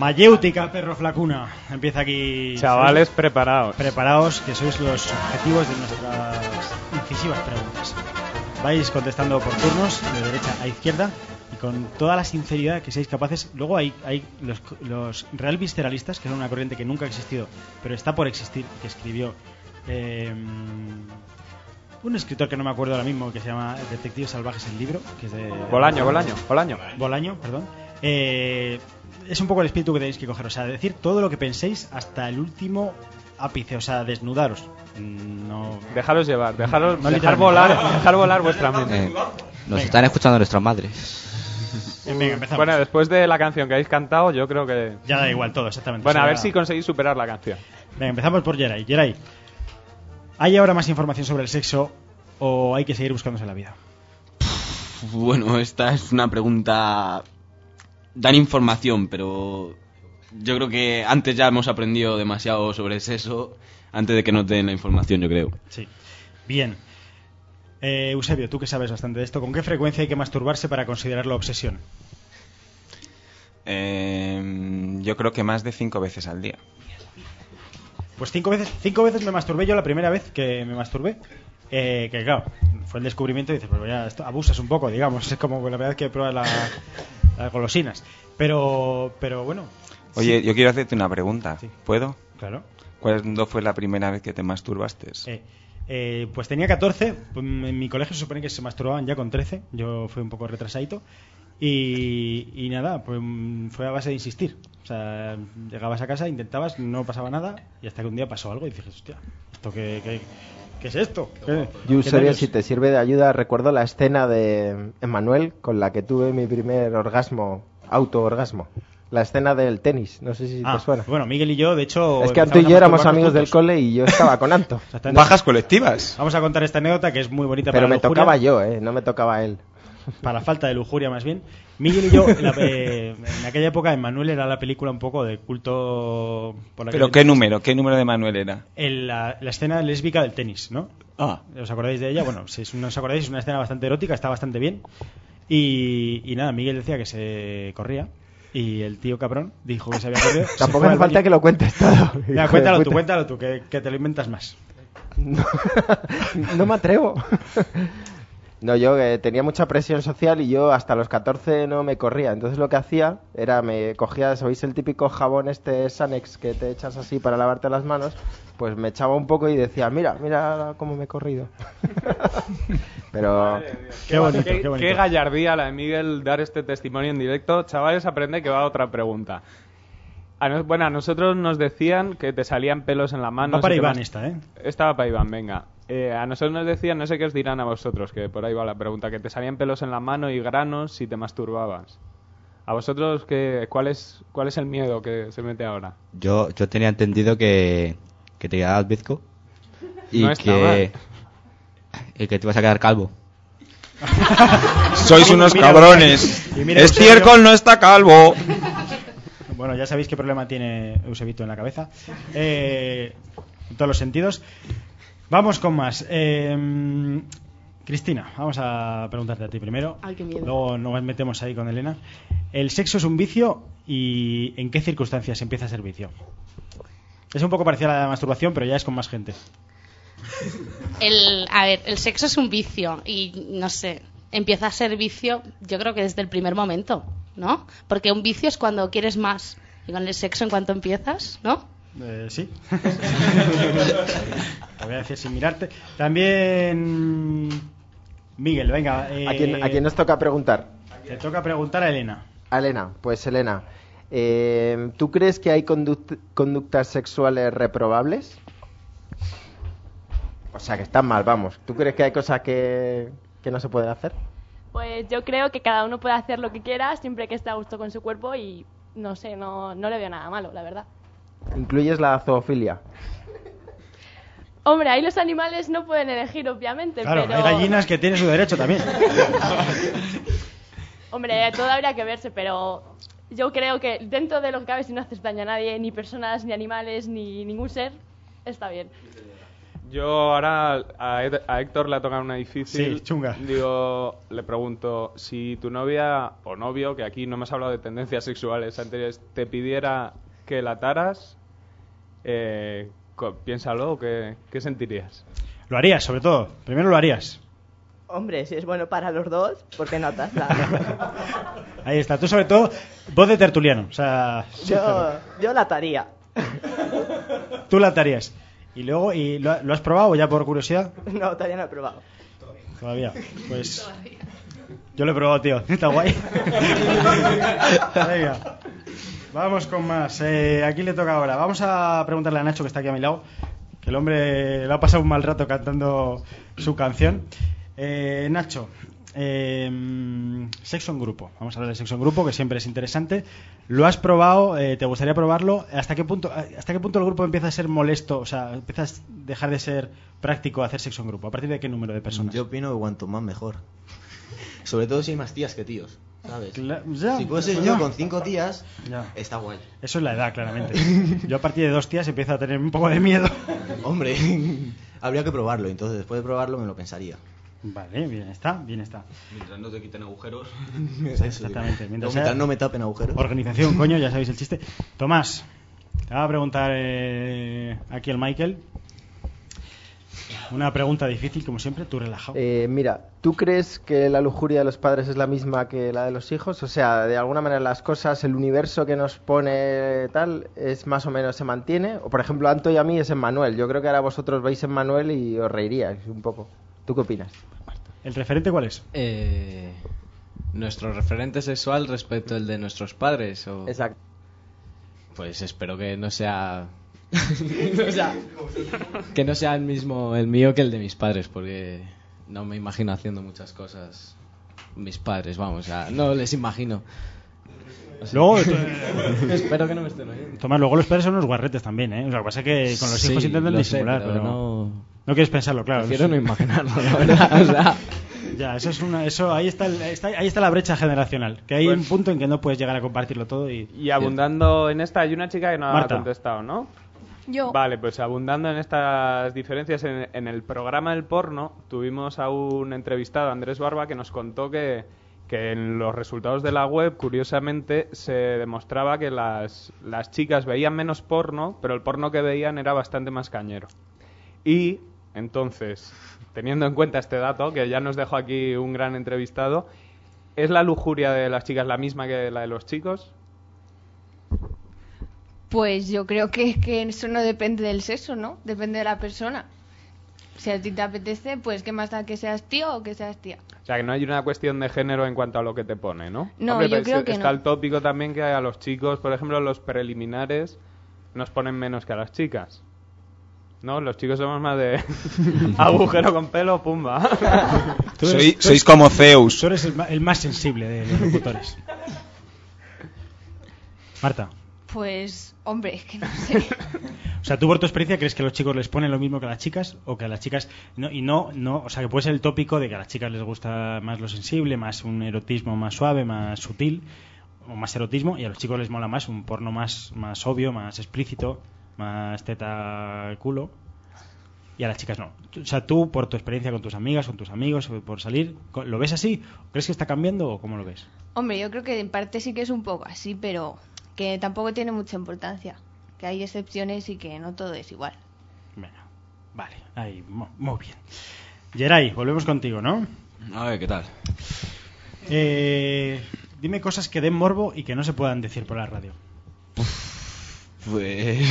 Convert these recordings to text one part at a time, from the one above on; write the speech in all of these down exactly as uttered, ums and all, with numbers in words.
Mayéutica, perro flacuna. Empieza aquí. Chavales, sois, preparaos. Preparaos, que sois los objetivos de nuestras incisivas preguntas. Vais contestando por turnos, de derecha a izquierda, y con toda la sinceridad que seáis capaces. Luego hay, hay los, los real visceralistas, que son una corriente que nunca ha existido, pero está por existir, que escribió eh, un escritor que no me acuerdo ahora mismo, que se llama Detectives Salvajes, el libro, que es de... Bolaño, Bolaño, Bolaño. Bolaño, perdón. Eh, es un poco el espíritu que tenéis que coger, o sea, decir todo lo que penséis hasta el último ápice, o sea, desnudaros. No... Dejaros llevar, dejaros, no dejar volar, dejar volar vuestra mente. Eh, nos Venga. Están escuchando nuestras madres. Venga, empezamos. Bueno, después de la canción que habéis cantado, yo creo que... Ya da igual todo, exactamente. Bueno, o sea, a ver si conseguís superar la canción. Venga, empezamos por Geray. Geray, ¿hay ahora más información sobre el sexo o hay que seguir buscándose la vida? Bueno, esta es una pregunta... Dan información, pero yo creo que antes ya hemos aprendido demasiado sobre el sexo antes de que nos den la información, yo creo. Sí. Bien. Eh, Eusebio, tú que sabes bastante de esto, ¿con qué frecuencia hay que masturbarse para considerarlo obsesión? Eh, yo creo que más de cinco veces al día. Pues cinco veces, cinco veces me masturbé yo la primera vez que me masturbé. Eh, que claro, fue el descubrimiento y dices, pues ya esto, abusas un poco, digamos, es como la verdad que pruebas la, las golosinas. Pero, pero bueno. Oye, sí. Yo quiero hacerte una pregunta. Sí. ¿Puedo? Claro. ¿Cuándo fue la primera vez que te masturbaste? Eh, eh, pues tenía catorce, en mi colegio se supone que se masturbaban ya con trece, yo fui un poco retrasadito. Y, y nada, pues fue a base de insistir. O sea, llegabas a casa, intentabas, no pasaba nada, y hasta que un día pasó algo y dices, hostia, ¿esto qué, qué, qué es esto? ¿Qué, Eusebio, si te sirve de ayuda, recuerdo la escena de Emmanuel con la que tuve mi primer orgasmo, auto-orgasmo. La escena del tenis, no sé si ah, te suena. Bueno, Miguel y yo, de hecho... Es que Anto y yo éramos amigos del cole y yo estaba con Anto. Bajas colectivas. Vamos a contar esta anécdota que es muy bonita. Pero para la me lujuria. tocaba yo, eh, no me tocaba él. Para la falta de lujuria, más bien. Miguel y yo, en, la, eh, en aquella época, Emmanuel era la película un poco de culto... Por la ¿Pero qué número? ¿Qué número de Manuel era? El, la, la escena lésbica del tenis, ¿no? Ah. ¿Os acordáis de ella? Bueno, si no os acordáis, es una escena bastante erótica, está bastante bien. Y, y nada, Miguel decía que se corría. Y el tío cabrón dijo que se había corrido. Tampoco hace falta que lo cuentes todo. Ya, cuéntalo tú, cuéntalo tú, que, que te lo inventas más. No, no me atrevo. No, yo eh, tenía mucha presión social y yo hasta los catorce no me corría. Entonces lo que hacía era, me cogía, ¿sabéis el típico jabón este Sanex que te echas así para lavarte las manos? Pues me echaba un poco y decía, mira, mira cómo me he corrido. Pero... Qué bonito, qué, qué bonito. Qué gallardía la de Miguel dar este testimonio en directo. Chavales, aprende que va a otra pregunta. A no, bueno, a nosotros nos decían que te salían pelos en la mano. Va para Iván más... esta, ¿eh? Estaba para Iván, venga. Eh, a nosotros nos decían, no sé qué os dirán a vosotros, que por ahí va la pregunta, que te salían pelos en la mano y granos si te masturbabas. ¿A vosotros qué, cuál, es, cuál es el miedo que se mete ahora? Yo yo tenía entendido que, que te quedabas bizco y no está que y que te ibas a quedar calvo. Sois unos mira, cabrones. mira, Estiércol no está calvo. Bueno, ya sabéis qué problema tiene Eusebito en la cabeza. Eh, en todos los sentidos. Vamos con más. Eh, Cristina, vamos a preguntarte a ti primero. Ay, qué miedo. Luego nos metemos ahí con Elena. ¿El sexo es un vicio y en qué circunstancias empieza a ser vicio? Es un poco parecida a la masturbación, pero ya es con más gente. El, a ver, el sexo es un vicio y no sé, empieza a ser vicio yo creo que desde el primer momento, ¿no? Porque un vicio es cuando quieres más y con el sexo en cuanto empiezas, ¿no? Eh, sí. Te voy a decir sin mirarte. También Miguel, venga. Eh, ¿A quién, ¿A quién nos toca preguntar? Te toca preguntar a Elena. A Elena, pues Elena, eh, ¿tú crees que hay conduct- conductas sexuales reprobables? O sea, que están mal, vamos. ¿Tú crees que hay cosas que, que no se pueden hacer? Pues yo creo que cada uno puede hacer lo que quiera siempre que esté a gusto con su cuerpo y no sé, no, no le veo nada malo, la verdad. ¿Incluyes la zoofilia? Hombre, ahí los animales no pueden elegir, obviamente, Claro, pero... hay gallinas que tienen su derecho también. Hombre, todo habría que verse, pero yo creo que dentro de lo que cabe, si no haces daño a nadie, ni personas, ni animales, ni ningún ser, está bien. Yo ahora a, Ed- a Héctor le ha tocado una difícil. Sí, chunga. Digo, le pregunto, si tu novia o novio, que aquí no hemos hablado de tendencias sexuales anteriores, te pidiera que la ataras, eh, co- piénsalo, ¿qué, ¿qué sentirías? Lo harías, sobre todo. Primero lo harías. Hombre, si es bueno para los dos, ¿por qué no atarla? Ahí está. Tú, sobre todo, voz de tertuliano. O sea, Yo, yo la ataría. tú la atarías. Y luego, ¿y lo, lo has probado ya por curiosidad? No, todavía no he probado. Todavía. Pues yo lo he probado, tío. Está guay. Venga. Vamos con más. Eh, aquí le toca ahora. Vamos a preguntarle a Nacho, que está aquí a mi lado, que el hombre le ha pasado un mal rato cantando su canción. Eh, Nacho, eh, sexo en grupo. Vamos a hablar de sexo en grupo, que siempre es interesante. ¿Lo has probado? Eh, ¿Te gustaría probarlo? ¿Hasta qué punto hasta qué punto el grupo empieza a ser molesto? O sea, empieza a dejar de ser práctico hacer sexo en grupo. ¿A partir de qué número de personas? Yo opino que cuanto más mejor. Sobre todo si hay más tías que tíos, ¿sabes? Cla- ya, Si puedo ser pues yo ya. con cinco tías, Ya. está guay. Eso es la edad, claramente. Yo a partir de dos tías empiezo a tener un poco de miedo. Hombre, habría que probarlo, entonces después de probarlo me lo pensaría. Vale, bien está, bien está. Mientras no te quiten agujeros. Exactamente. Mientras, Mientras sea no me tapen agujeros. organización, coño, ya sabéis el chiste. Tomás, te va a preguntar eh, aquí el Michael. Una pregunta difícil, como siempre, tú relajado. Eh, mira, ¿tú crees que la lujuria de los padres es la misma que la de los hijos? O sea, de alguna manera las cosas, el universo que nos pone tal, es más o menos se mantiene. O por ejemplo, Anto y a mí es Emmanuel. Yo creo que ahora vosotros veis Emmanuel y os reiríais un poco. ¿Tú qué opinas? ¿El referente cuál es? Eh, ¿Nuestro referente sexual respecto al de nuestros padres? O... Exacto. Pues espero que no sea... o sea, que no sea el mismo el mío que el de mis padres, porque no me imagino haciendo muchas cosas mis padres, vamos, o sea, no les imagino. O sea, Luego, espero que no me estén oyendo. Tomás, luego los padres son unos guarretes también, ¿eh? O sea, lo que pasa es que con los hijos Sí, intentan lo sé, disimular, pero pero, no... no quieres pensarlo, claro. Prefiero no imaginarlo, la verdad, o sea... Ya, eso es una, eso ahí está, el- está ahí está la brecha generacional, que hay Pues- un punto en que no puedes llegar a compartirlo todo y Y abundando en esta, hay una chica que no Marta. ha contestado, ¿no? Yo. Vale, pues abundando en estas diferencias, en, en el programa del porno tuvimos a un entrevistado, Andrés Barba, que nos contó que, que en los resultados de la web, curiosamente, se demostraba que las, las chicas veían menos porno, pero el porno que veían era bastante más cañero. Y, entonces, teniendo en cuenta este dato, que ya nos dejó aquí un gran entrevistado, ¿es la lujuria de las chicas la misma que la de los chicos? Pues yo creo que, que eso no depende del sexo, ¿no? Depende de la persona. Si a ti te apetece, pues qué más da que seas tío o que seas tía. O sea, que no hay una cuestión de género en cuanto a lo que te pone, ¿no? No, yo pues, creo que está no. el tópico también que a los chicos, por ejemplo, los preliminares nos ponen menos que a las chicas. ¿No? Los chicos somos más de agujero con pelo, pumba. Tú eres- Soy- tú sois eres- como Zeus. Tú eres el, ma- el más sensible de los locutores. Marta, Pues, hombre, es que no sé. o sea, tú por tu experiencia crees que a los chicos les ponen lo mismo que a las chicas o que a las chicas no, y no no, o sea, que puede ser el tópico de que a las chicas les gusta más lo sensible, más un erotismo más suave, más sutil o más erotismo y a los chicos les mola más un porno más más obvio, más explícito, más teta culo. Y a las chicas no. O sea, tú, por tu experiencia con tus amigas, con tus amigos, o por salir, ¿lo ves así? ¿Crees que está cambiando o cómo lo ves? Hombre, yo creo que en parte sí que es un poco así, pero que tampoco tiene mucha importancia. Que hay excepciones y que no todo es igual. Venga, vale, ahí, mo- muy bien. Geray, volvemos contigo, ¿no? A ver, ¿qué tal? Eh, dime cosas que den morbo y que no se puedan decir por la radio. Pues...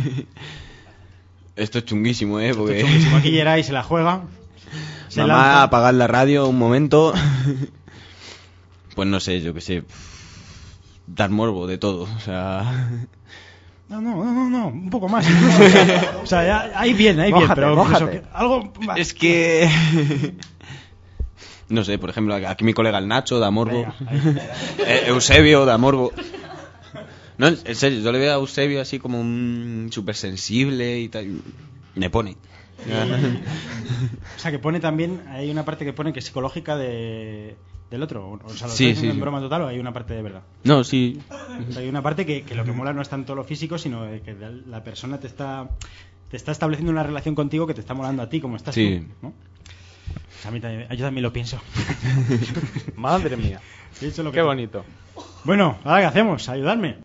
Esto es chunguísimo, ¿eh? Porque... Esto es chunguísimo. Aquí Geray se la juega. Se Mamá, lanza. apagar la radio un momento. Pues no sé, yo qué sé. Dar morbo de todo, o sea... No, no, no, no, no, un poco más. Incluso. O sea, ya, ahí bien, ahí bien, Mójate, pero incluso mójate. que algo. Es que... No sé, por ejemplo, aquí mi colega el Nacho da morbo. Venga, ahí. Eh, Eusebio da morbo. No, en serio, yo le veo a Eusebio así como un súper sensible y tal. Me pone. O sea, que pone también, hay una parte que pone que es psicológica de, del otro. O sea, lo Sí, estáis sí, en sí. broma total o hay una parte de verdad. No, sí. O sea, hay una parte que, que lo que mola no es tanto lo físico, sino de que la persona te está te está estableciendo una relación contigo que te está molando a ti, como estás Sí. tú, ¿no? Pues a mí también, yo también lo pienso. Madre mía. Pienso lo que Qué tú. bonito. Bueno, ahora qué hacemos, ayudarme.